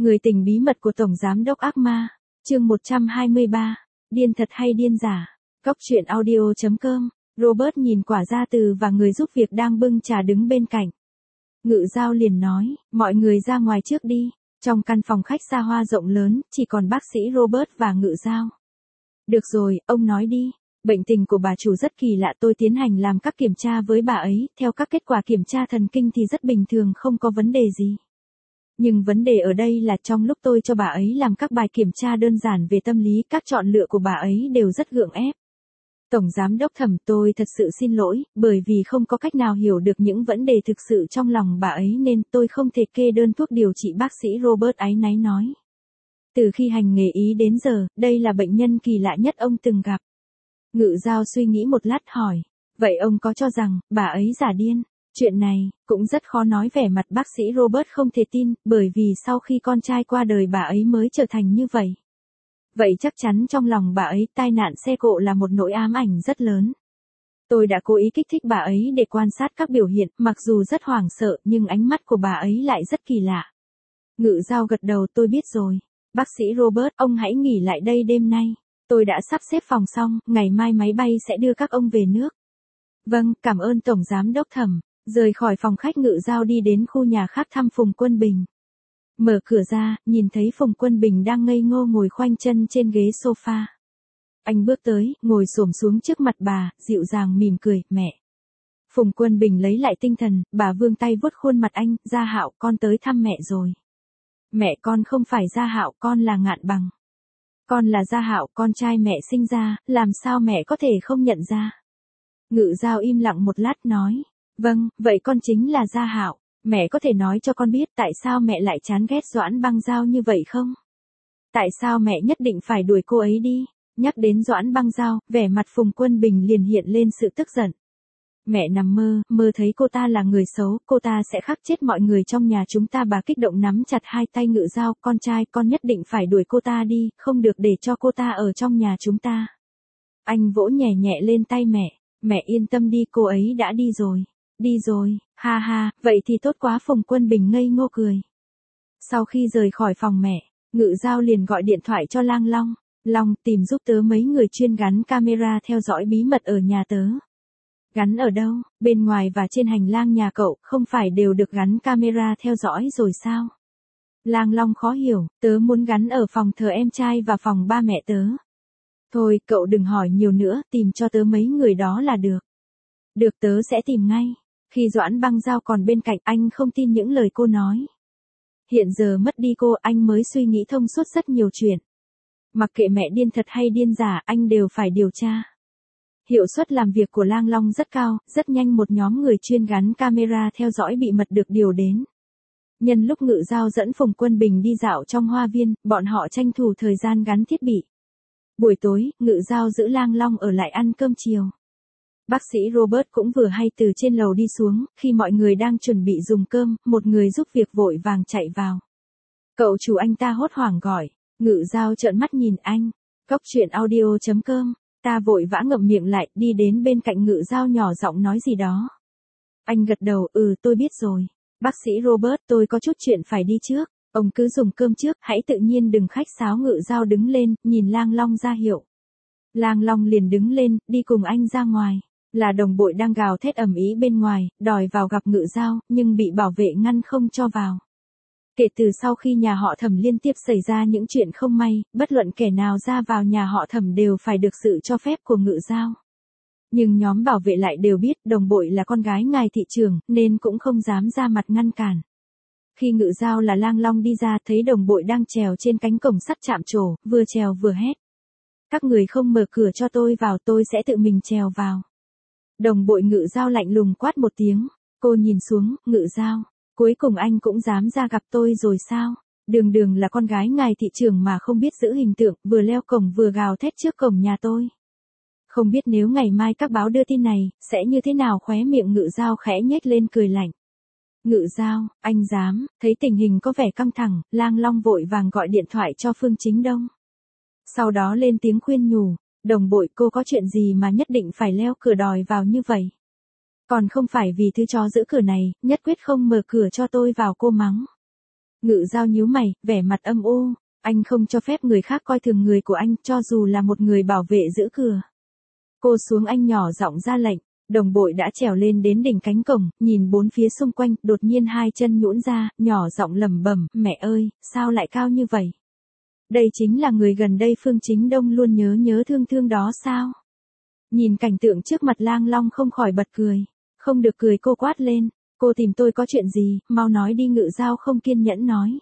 Người tình bí mật của Tổng Giám đốc ác ma, chương 123, điên thật hay điên giả, Cóc truyện audio.com, Robert nhìn quả gia từ và người giúp việc đang bưng trà đứng bên cạnh. Ngự Giao liền nói, mọi người ra ngoài trước đi, trong căn phòng khách xa hoa rộng lớn, chỉ còn bác sĩ Robert và Ngự Giao. Được rồi, ông nói đi. Bệnh tình của bà chủ rất kỳ lạ, tôi tiến hành làm các kiểm tra với bà ấy, theo các kết quả kiểm tra thần kinh thì rất bình thường, không có vấn đề gì. Nhưng vấn đề ở đây là trong lúc tôi cho bà ấy làm các bài kiểm tra đơn giản về tâm lý, các chọn lựa của bà ấy đều rất gượng ép. Tổng Giám đốc Thẩm, tôi thật sự xin lỗi, bởi vì không có cách nào hiểu được những vấn đề thực sự trong lòng bà ấy nên tôi không thể kê đơn thuốc điều trị, bác sĩ Robert áy náy nói. Từ khi hành nghề y đến giờ, đây là bệnh nhân kỳ lạ nhất ông từng gặp. Ngự Giao suy nghĩ một lát hỏi, vậy ông có cho rằng bà ấy giả điên? Chuyện này cũng rất khó nói, vẻ mặt bác sĩ Robert không thể tin, bởi vì sau khi con trai qua đời bà ấy mới trở thành như vậy. Vậy chắc chắn trong lòng bà ấy tai nạn xe cộ là một nỗi ám ảnh rất lớn. Tôi đã cố ý kích thích bà ấy để quan sát các biểu hiện, mặc dù rất hoảng sợ nhưng ánh mắt của bà ấy lại rất kỳ lạ. Ngự Giao gật đầu, tôi biết rồi. Bác sĩ Robert, ông hãy nghỉ lại đây đêm nay. Tôi đã sắp xếp phòng xong, ngày mai máy bay sẽ đưa các ông về nước. Vâng, cảm ơn Tổng Giám đốc Thẩm. Rời khỏi phòng khách, Ngự Giao đi đến khu nhà khác thăm Phùng Quân Bình. Mở cửa ra, nhìn thấy Phùng Quân Bình đang ngây ngô ngồi khoanh chân trên ghế sofa. Anh bước tới, ngồi xổm xuống trước mặt bà, dịu dàng mỉm cười, mẹ. Phùng Quân Bình lấy lại tinh thần, bà vươn tay vuốt khuôn mặt anh, Gia Hạo, con tới thăm mẹ rồi. Mẹ con không phải Gia Hạo, con là Ngạn Bằng. Con là Gia Hạo, con trai mẹ sinh ra, làm sao mẹ có thể không nhận ra? Ngự Giao im lặng một lát nói, vâng, vậy con chính là Gia Hạo. Mẹ có thể nói cho con biết tại sao mẹ lại chán ghét Doãn Băng Giao như vậy không? Tại sao mẹ nhất định phải đuổi cô ấy đi? Nhắc đến Doãn Băng Giao, vẻ mặt Phùng Quân Bình liền hiện lên sự tức giận. Mẹ nằm mơ, mơ thấy cô ta là người xấu, cô ta sẽ khắc chết mọi người trong nhà chúng ta. Bà kích động nắm chặt hai tay Ngự Giao, con trai, con nhất định phải đuổi cô ta đi, không được để cho cô ta ở trong nhà chúng ta. Anh vỗ nhẹ nhẹ lên tay mẹ yên tâm đi, cô ấy đã đi rồi. Đi rồi, ha ha, vậy thì tốt quá. Phùng Quân Bình ngây ngô cười. Sau khi rời khỏi phòng mẹ, Ngự Giao liền gọi điện thoại cho Lang Long. Long, tìm giúp tớ mấy người chuyên gắn camera theo dõi bí mật ở nhà tớ. Gắn ở đâu? Bên ngoài và trên hành lang nhà cậu, không phải đều được gắn camera theo dõi rồi sao? Lang Long khó hiểu, tớ muốn gắn ở phòng thờ em trai và phòng ba mẹ tớ. Thôi, cậu đừng hỏi nhiều nữa, tìm cho tớ mấy người đó là được. Được, tớ sẽ tìm ngay. Khi Doãn Băng Giao còn bên cạnh, anh không tin những lời cô nói. Hiện giờ mất đi cô, anh mới suy nghĩ thông suốt rất nhiều chuyện. Mặc kệ mẹ điên thật hay điên giả, anh đều phải điều tra. Hiệu suất làm việc của Lang Long rất cao, rất nhanh một nhóm người chuyên gắn camera theo dõi bí mật được điều đến. Nhân lúc Ngự Giao dẫn Phùng Quân Bình đi dạo trong hoa viên, bọn họ tranh thủ thời gian gắn thiết bị. Buổi tối, Ngự Giao giữ Lang Long ở lại ăn cơm chiều. Bác sĩ Robert cũng vừa hay từ trên lầu đi xuống, khi mọi người đang chuẩn bị dùng cơm, một người giúp việc vội vàng chạy vào. Cậu chủ, anh ta hốt hoảng gọi. Ngự Giao trợn mắt nhìn anh. Cóc truyện audio.com, ta vội vã ngậm miệng lại, đi đến bên cạnh Ngự Giao nhỏ giọng nói gì đó. Anh gật đầu, tôi biết rồi. Bác sĩ Robert, tôi có chút chuyện phải đi trước. Ông cứ dùng cơm trước, hãy tự nhiên đừng khách sáo. Ngự Giao đứng lên, nhìn Lang Long ra hiệu. Lang Long liền đứng lên, đi cùng anh ra ngoài. Là đồng bội đang gào thét ầm ĩ bên ngoài, đòi vào gặp Ngự Giao, nhưng bị bảo vệ ngăn không cho vào. Kể từ sau khi nhà họ Thẩm liên tiếp xảy ra những chuyện không may, bất luận kẻ nào ra vào nhà họ Thẩm đều phải được sự cho phép của Ngự Giao. Nhưng nhóm bảo vệ lại đều biết đồng bội là con gái ngài thị trưởng, nên cũng không dám ra mặt ngăn cản. Khi Ngự Giao là Lang Long đi ra, thấy đồng bội đang trèo trên cánh cổng sắt chạm trổ, vừa trèo vừa hét. Các người không mở cửa cho tôi vào, tôi sẽ tự mình trèo vào. Đồng bội Ngự Giao lạnh lùng quát một tiếng. Cô nhìn xuống, Ngự Giao, cuối cùng anh cũng dám ra gặp tôi rồi sao? Đường đường là con gái ngài thị trưởng mà không biết giữ hình tượng, vừa leo cổng vừa gào thét trước cổng nhà tôi. Không biết nếu ngày mai các báo đưa tin này, sẽ như thế nào? Khóe miệng Ngự Giao khẽ nhếch lên cười lạnh. Ngự Giao, anh dám? Thấy tình hình có vẻ căng thẳng, Lang Long vội vàng gọi điện thoại cho Phương Chính Đông. Sau đó lên tiếng khuyên nhủ. Đồng bội, cô có chuyện gì mà nhất định phải leo cửa đòi vào như vậy? Còn không phải vì thứ chó giữ cửa này, nhất quyết không mở cửa cho tôi vào, cô mắng. Ngự Giao nhíu mày, vẻ mặt âm u. Anh không cho phép người khác coi thường người của anh, cho dù là một người bảo vệ giữ cửa. Cô xuống anh nhỏ giọng ra lệnh. Đồng bội đã trèo lên đến đỉnh cánh cổng, nhìn bốn phía xung quanh, đột nhiên hai chân nhũn ra, nhỏ giọng lẩm bẩm, mẹ ơi, sao lại cao như vậy? Đây chính là người gần đây Phương Chính Đông luôn nhớ thương thương đó sao? Nhìn cảnh tượng trước mặt Lang Long không khỏi bật cười. Không được cười, cô quát lên. Cô tìm tôi có chuyện gì, mau nói đi. Ngự Giao không kiên nhẫn nói.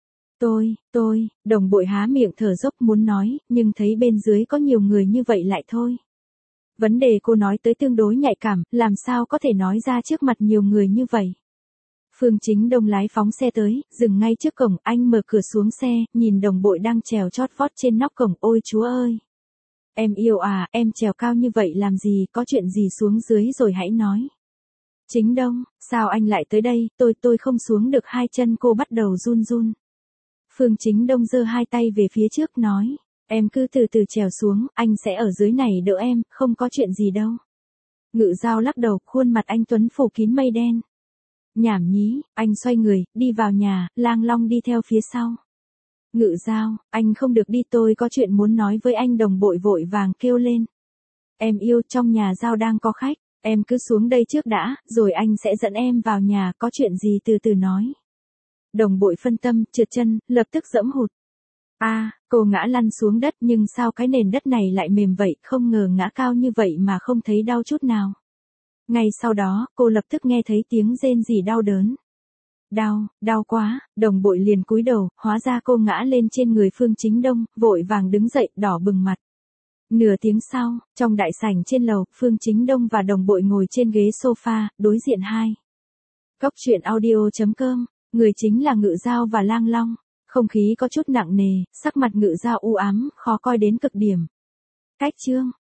Đồng bội há miệng thở dốc muốn nói, nhưng thấy bên dưới có nhiều người như vậy lại thôi. Vấn đề cô nói tới tương đối nhạy cảm, làm sao có thể nói ra trước mặt nhiều người như vậy. Phương Chính Đông lái phóng xe tới, dừng ngay trước cổng, anh mở cửa xuống xe, nhìn đồng bội đang trèo chót vót trên nóc cổng. Ôi Chúa ơi! Em yêu à, em trèo cao như vậy làm gì, có chuyện gì xuống dưới rồi hãy nói. Chính Đông, sao anh lại tới đây, tôi không xuống được. Hai chân cô bắt đầu run run. Phương Chính Đông giơ hai tay về phía trước nói, em cứ từ từ trèo xuống, anh sẽ ở dưới này đỡ em, không có chuyện gì đâu. Ngự Giao lắc đầu, khuôn mặt anh tuấn phủ kín mây đen. Nhảm nhí, anh xoay người, đi vào nhà, Lang Long đi theo phía sau. Ngự Giao, anh không được đi, tôi có chuyện muốn nói với anh. Đồng bội vội vàng kêu lên. Em yêu, trong nhà Giao đang có khách, em cứ xuống đây trước đã, rồi anh sẽ dẫn em vào nhà, có chuyện gì từ từ nói. Đồng bội phân tâm, trượt chân, lập tức giẫm hụt. Cô ngã lăn xuống đất, nhưng sao cái nền đất này lại mềm vậy, không ngờ ngã cao như vậy mà không thấy đau chút nào. Ngay sau đó, cô lập tức nghe thấy tiếng rên rỉ đau đớn. Đau quá, đồng bội liền cúi đầu, hóa ra cô ngã lên trên người Phương Chính Đông, vội vàng đứng dậy, đỏ bừng mặt. Nửa tiếng sau, trong đại sảnh trên lầu, Phương Chính Đông và đồng bội ngồi trên ghế sofa, đối diện hai. Cốc truyện audio.com, người chính là Ngự Giao và Lang Long. Không khí có chút nặng nề, sắc mặt Ngự Giao u ám, khó coi đến cực điểm. Cách chương